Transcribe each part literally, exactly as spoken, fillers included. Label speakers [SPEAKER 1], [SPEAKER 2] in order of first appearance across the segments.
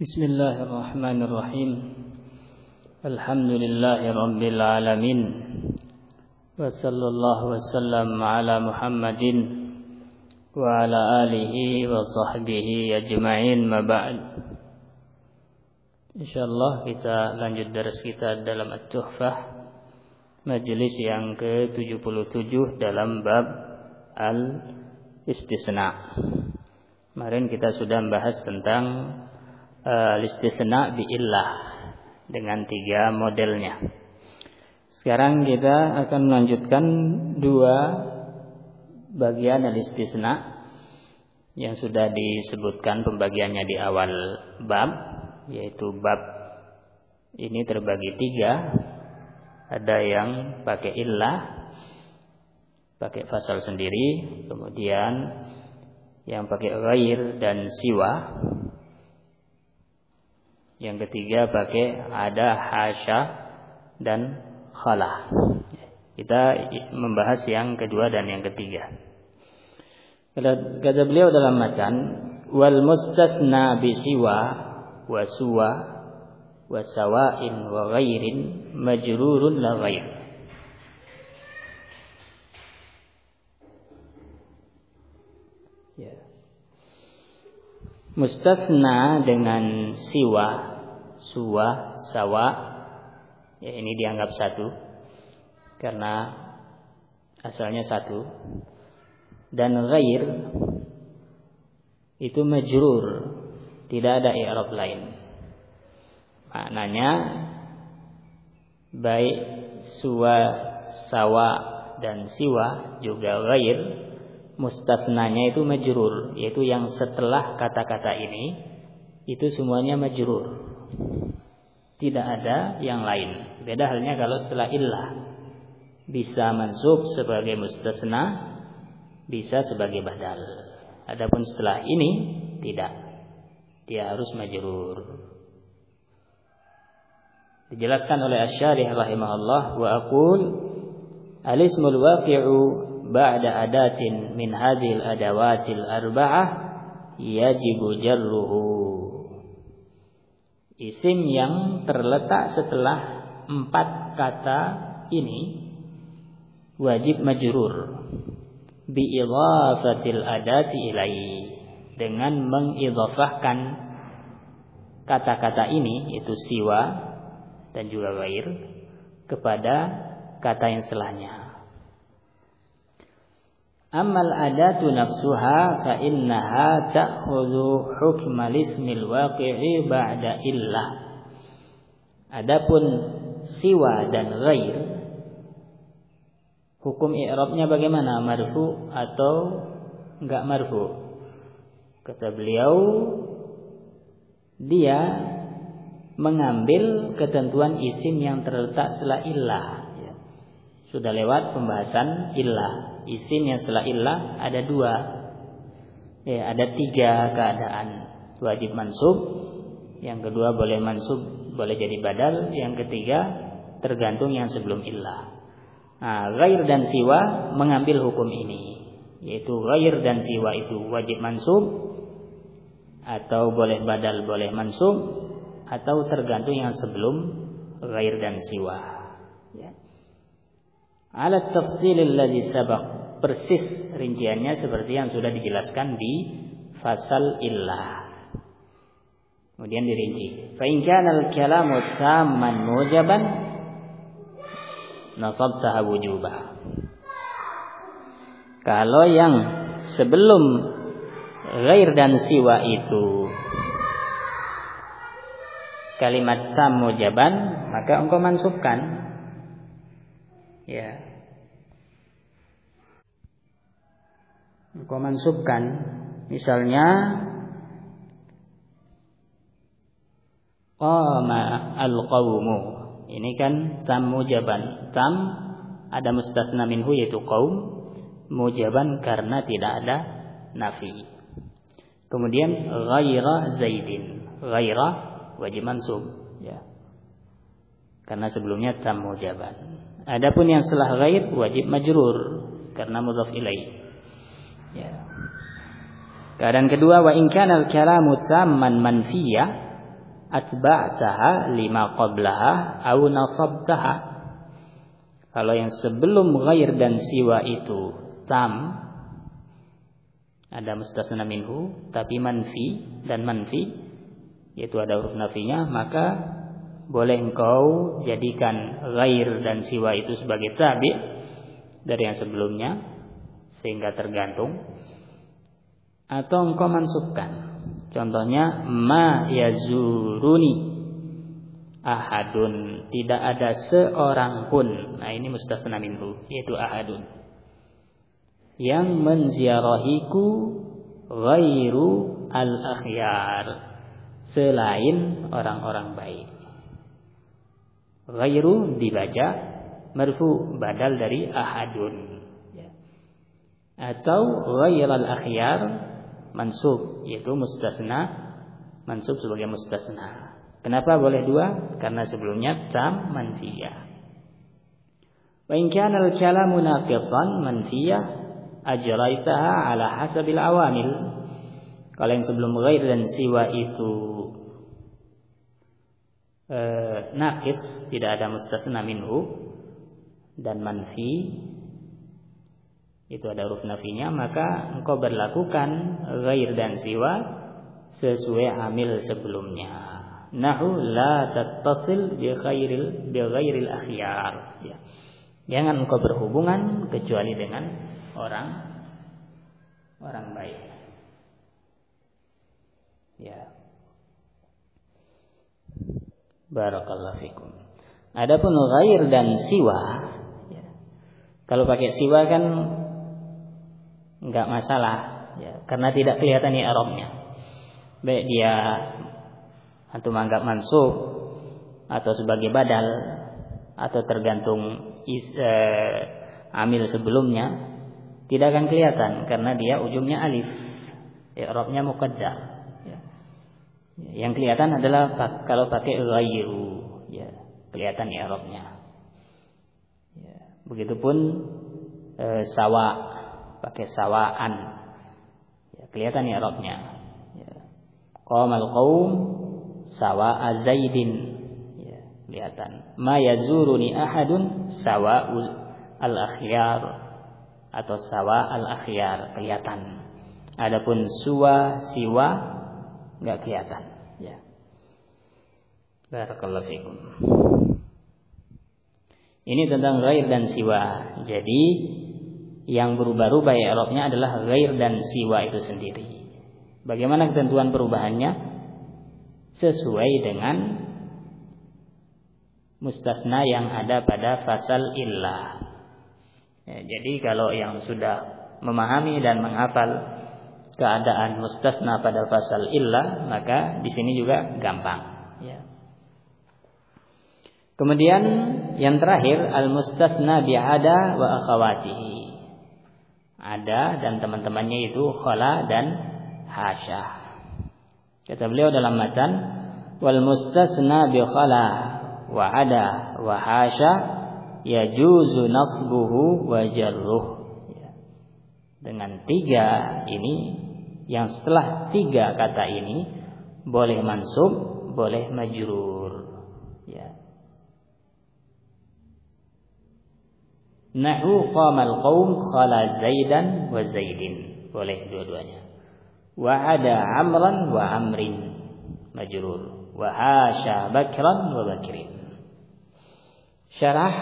[SPEAKER 1] Bismillahirrahmanirrahim. Alhamdulillahi rabbil alamin. Wa sallallahu wasallam ala Muhammadin wa ala alihi wa sahbihi ajma'in, ma ba'd. Insyaallah kita lanjut dars kita dalam At-Tuhfah, majelis yang ke tujuh puluh tujuh dalam bab Al-Istisna. Kemarin kita sudah membahas tentang Al-istisna bi'illah dengan tiga modelnya. Sekarang kita akan melanjutkan dua bagian al-istisna yang sudah disebutkan pembagiannya di awal bab, yaitu bab ini terbagi tiga. Ada yang pakai illah, pakai fasal sendiri, kemudian yang pakai ghair dan siwa. Yang ketiga pakai ada, hasya, dan khala. Kita membahas yang kedua dan yang ketiga. Kata beliau dalam matan, wal mustasna bi siwa wa suwa wa sawain wa ghairin majrurun la ghair. Ya. Mustasna dengan siwa, suwa, sawa, ya ini dianggap satu karena asalnya satu, dan ghair itu majrur, tidak ada i'rab lain. Maknanya baik suwa, sawa, dan siwa juga ghair, mustasnanya itu majrur, yaitu yang setelah kata-kata ini itu semuanya majrur, tidak ada yang lain. Beda halnya kalau setelah illah, bisa mansub sebagai mustasna, bisa sebagai badal. Adapun setelah ini tidak, dia harus majrur. Dijelaskan oleh Asy-Syarih rahimahullah, wa aqul al-ismul waqi'u ba'da adatin min hadhil adawatil arba'ah yajibu jarruhu. Isim yang terletak setelah empat kata ini wajib majrur bi idhafatil adati ilaihi, dengan mengidhafahkan kata-kata ini, yaitu siwa dan juga ghair, kepada kata yang setelahnya. Amal adatu nafsuha fa innaha ta'khudhu hukmal ismil waqi'i ba'da illah. Adapun siwa dan ghair, hukum i'rabnya bagaimana? Marfu atau enggak marfu? Kata beliau, dia mengambil ketentuan isim yang terletak setelah illah. Sudah lewat pembahasan illah. Isim yang setelah illah ada dua, ya, ada tiga keadaan. Wajib mansub, yang kedua boleh mansub, boleh jadi badal, yang ketiga tergantung yang sebelum illah. Nah, ghair dan siwa mengambil hukum ini, yaitu ghair dan siwa itu wajib mansub, atau boleh badal, boleh mansub, atau tergantung yang sebelum ghair dan siwa. Ya. Ala tafsilil ladzi sabaq, persis rinciannya seperti yang sudah dijelaskan di fasal illah. Kemudian dirinci. Fa in kana al-kalamu tamman mujaban nasabtaha wujuba. Kalau yang sebelum ghair dan siwa itu kalimat tam mujaban, maka engkau mansubkan. Ya, engkau mansubkan. Misalnya qama al-qawmu, ini kan tam mujaban. Tam ada mustasna minhu, yaitu qaum, mujaban karena tidak ada nafi. Kemudian ghaira zaidin, ghaira wajib mansub, ya, karena sebelumnya tam mujaban. Adapun yang setelah ghair wajib majrur karena mudhaf ilaih. Ya. Keadaan kedua, wa in kana al-kalamu tamman manfiyah, atba'taha lima qablaha au nasabtaha. Kalau yang sebelum ghair dan siwa itu tam, ada mustasna minhu tapi manfi dan manfi, yaitu ada huruf nafinya, maka boleh engkau jadikan ghair dan siwa itu sebagai tabi' dari yang sebelumnya sehingga tergantung, atau engkau mansubkan. Contohnya ma yazuruni ahadun, tidak ada seorang pun. Nah, ini mustasna minhu, yaitu ahadun, yang menziarahiku ghairu al-akhyar, selain orang-orang baik. Ghairu dibaca marfu, badal dari ahadun. Atau ghairal akhyar mansub, yaitu mustasna, mansub sebagai mustasna. Kenapa boleh dua? Karena sebelumnya tam manfiyah. Wa in kana al-kalamu naqisan manfiyah ajraitaha ala hasabil awamil. Kalau yang sebelum ghair dan siwa itu eh, naqis, tidak ada mustasna minhu dan manfi, itu ada huruf nafinya, maka engkau berlakukan ghair dan siwa sesuai amil sebelumnya. Nahu la tattasil bi ghairil bi ghairil akhyar. Ya. Jangan engkau berhubungan kecuali dengan orang orang baik. Ya. Barakallahu fikum. Adapun ghair dan siwa, ya. Kalau pakai siwa kan enggak masalah, ya, karena tidak kelihatan i'rabnya. Baik dia antum anggap mansub atau sebagai badal atau tergantung is, eh, amil sebelumnya, tidak akan kelihatan karena dia ujungnya alif, i'rabnya muqaddar. Ya. Yang kelihatan adalah kalau pakai ghairu, ya, kelihatan i'rabnya. Ya. Begitupun eh, sawa, pakai sawaan, ya, kelihatan i'rabnya. Ya. Qamal qaum sawa Zaidin, ya, kelihatan. Ma yazuruni ahadun sawa al-akhyar atau sawa al-akhyar, kelihatan. Adapun suwa siwa enggak kelihatan, ya. Barakallahu fikum. Ini tentang ghair dan siwa. Jadi yang berubah-ubah i'rabnya adalah ghair dan siwa itu sendiri. Bagaimana ketentuan perubahannya? Sesuai dengan mustasna yang ada pada fasal illah. Ya, jadi kalau yang sudah memahami dan menghafal keadaan mustasna pada fasal illah, maka di sini juga gampang. Ya. Kemudian yang terakhir al-mustasna bi'ada wa akhawatihi. Ada dan teman-temannya itu khala dan hasyah. Kata beliau dalam matan, wal mustasna bi khala wa ada wa hasya yajuzu nasbuhu wa jarruh. Ya. Dengan tiga ini, yang setelah tiga kata ini boleh mansub, boleh majrur. Ya. Nahu qamal qaum khala Zaidan wa Zaidin, boleh dua-duanya. Wa ada amran wa amrin majrur, wa hasya bakran wa bakrin. Syarah,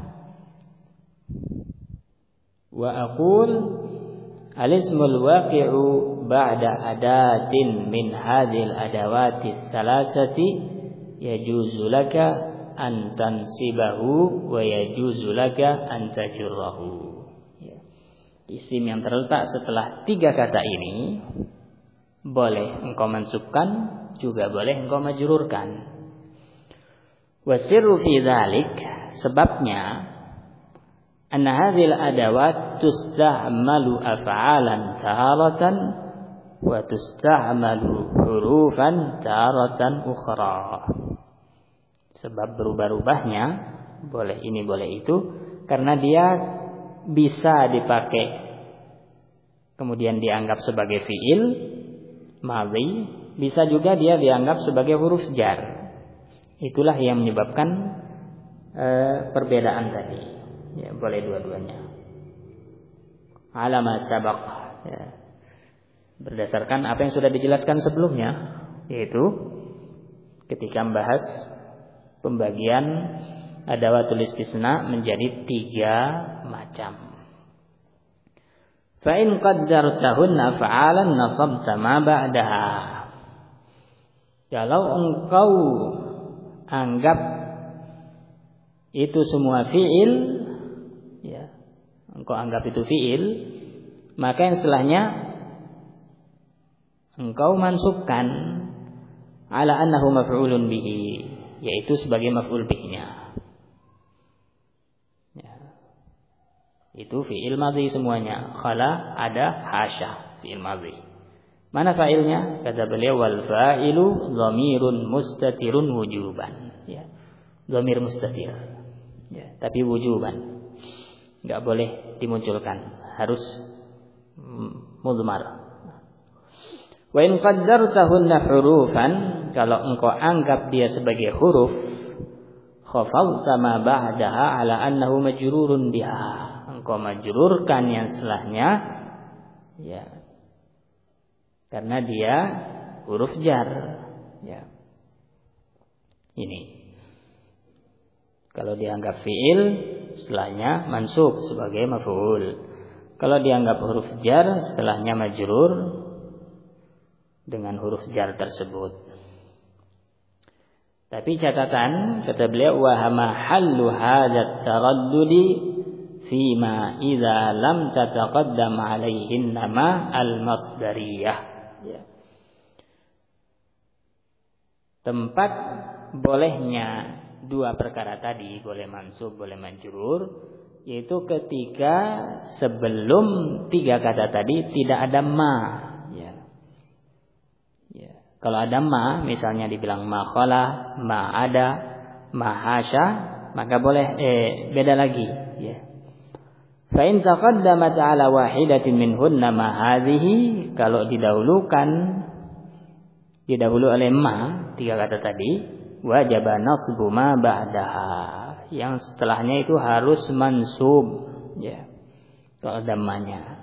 [SPEAKER 1] wa aqul al-ismul waqi'u ba'da adatin min hadhil adawati thalathati yajuzu laka an tansibahu wa yajuzu laka an tajurrahu. Ya. Isim yang terletak setelah tiga kata ini boleh engkau mansubkan, juga boleh engkau majrurkan. Wasirru fi dzalik, sebabnya anna hadhil adawat tusta'malu af'alan taratan wa tusta'malu hurufan taratan ukhra. Sebab berubah-ubahnya, boleh ini boleh itu, karena dia bisa dipakai kemudian dianggap sebagai fiil madhi, bisa juga dia dianggap sebagai huruf jar. Itulah yang menyebabkan e, perbedaan tadi. Ya, boleh dua-duanya. Alama sabaq, ya. Berdasarkan apa yang sudah dijelaskan sebelumnya, yaitu ketika membahas pembagian adawatul istisna menjadi tiga macam. Fa in qaddartahunna fa'alan nasabta ma ba'daha. Kalau engkau anggap itu semua fiil, ya, engkau anggap itu fiil, maka yang setelahnya engkau mansubkan ala annahu maf'ulun bihi, yaitu sebagai maf'ul bihnya. Ya. Itu fiil madhi semuanya. Khala, ada, hasya, fiil madhi. Mana fa'ilnya? Kata beliau, wal fa'ilu dhamirun mustatirun wujuban. Ya. Dhamir mustatir. Ya, tapi wujuban. Enggak boleh dimunculkan, harus mudmar. Wa in qaddartahunna hurufan, kalau engkau anggap dia sebagai huruf, khafalta ma ba'daha ala annahu majrurun biha. Engkau majrurkan yang setelahnya, ya, karena dia huruf jar, ya. Ini kalau dianggap fiil, setelahnya mansub sebagai maf'ul. Kalau dianggap huruf jar, setelahnya majrur dengan huruf jar tersebut. Tapi catatan, kata beliau, wa mahallu hadzat taraddudi fima idza lam tataqaddam alaihin nama al-masdariyah. Ya. Tempat bolehnya dua perkara tadi, boleh mansub, boleh majrur, yaitu ketika sebelum tiga kata tadi tidak ada ma. Ya. Ya. Kalau ada ma, misalnya dibilang ma khala, ma ada, ma hasya, maka boleh eh, beda lagi. Ya. Fa in taqaddamat ala wahidatin minhunna ma hadhihi, kalau didahulukan didahulu oleh ma, tiga kata tadi, wajib nasbu ma ba'daha, yang setelahnya itu harus mansub, ya, kalau damanya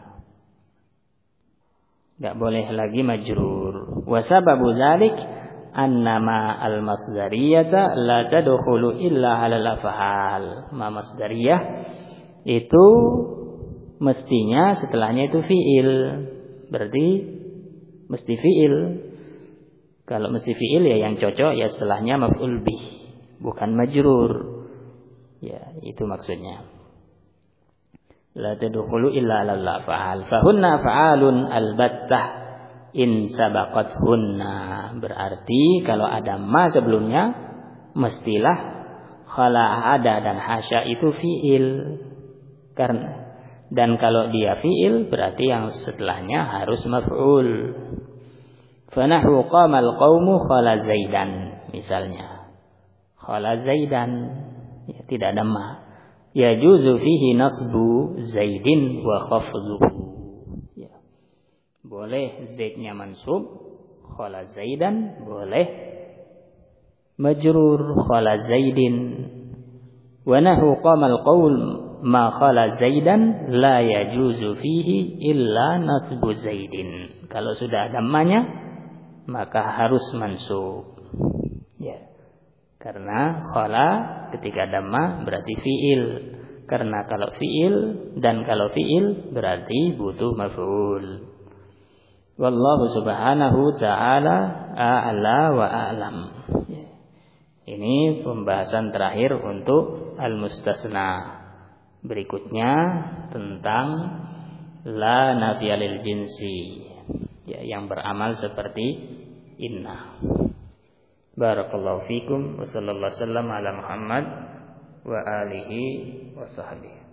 [SPEAKER 1] enggak boleh lagi majrur. Wa sababu dzalik annama al-masdariyata la tadkhulu illa 'ala al-af'al. Ma masdariyah itu mestinya setelahnya itu fiil, berarti mesti fiil. Kalau mesti fiil, ya yang cocok ya setelahnya maf'ul bih, bukan majrur. Ya, itu maksudnya. La tadkhulu illa 'alal af'al. Fa hunna fa'alun albattah in sabaqathunna. Berarti kalau ada ma sebelumnya, mestilah khala, ada dan hasya itu fiil. Karena dan kalau dia fiil, berarti yang setelahnya harus maf'ul. Fanahu qamal qaumu khala zaidan, misalnya khala zaidan, ya, tidak ada ma, yajuzu fihi nasbu zaidin wa khafdhuhu, ya, boleh zaidnya mansub, khala zaidan boleh majrur, khala zaidin. Wa nahu qamal qaum ma khala zaidan la yajuzu fihi illa nasbu zaidin. Kalau sudah ada ma-nya, maka harus mansub, ya, karena khala ketika ada ma berarti fiil, karena kalau fiil dan kalau fiil berarti butuh maf'ul. Wallahu subhanahu ta'ala a'la wa a'lam. Ya. Ini pembahasan terakhir untuk al-mustasna. Berikutnya tentang la nafiya lil jinsi, ya, yang beramal seperti inna. Barakallahu fikum wa sallallahu wasallam ala Muhammad wa alihi wa sahbihi.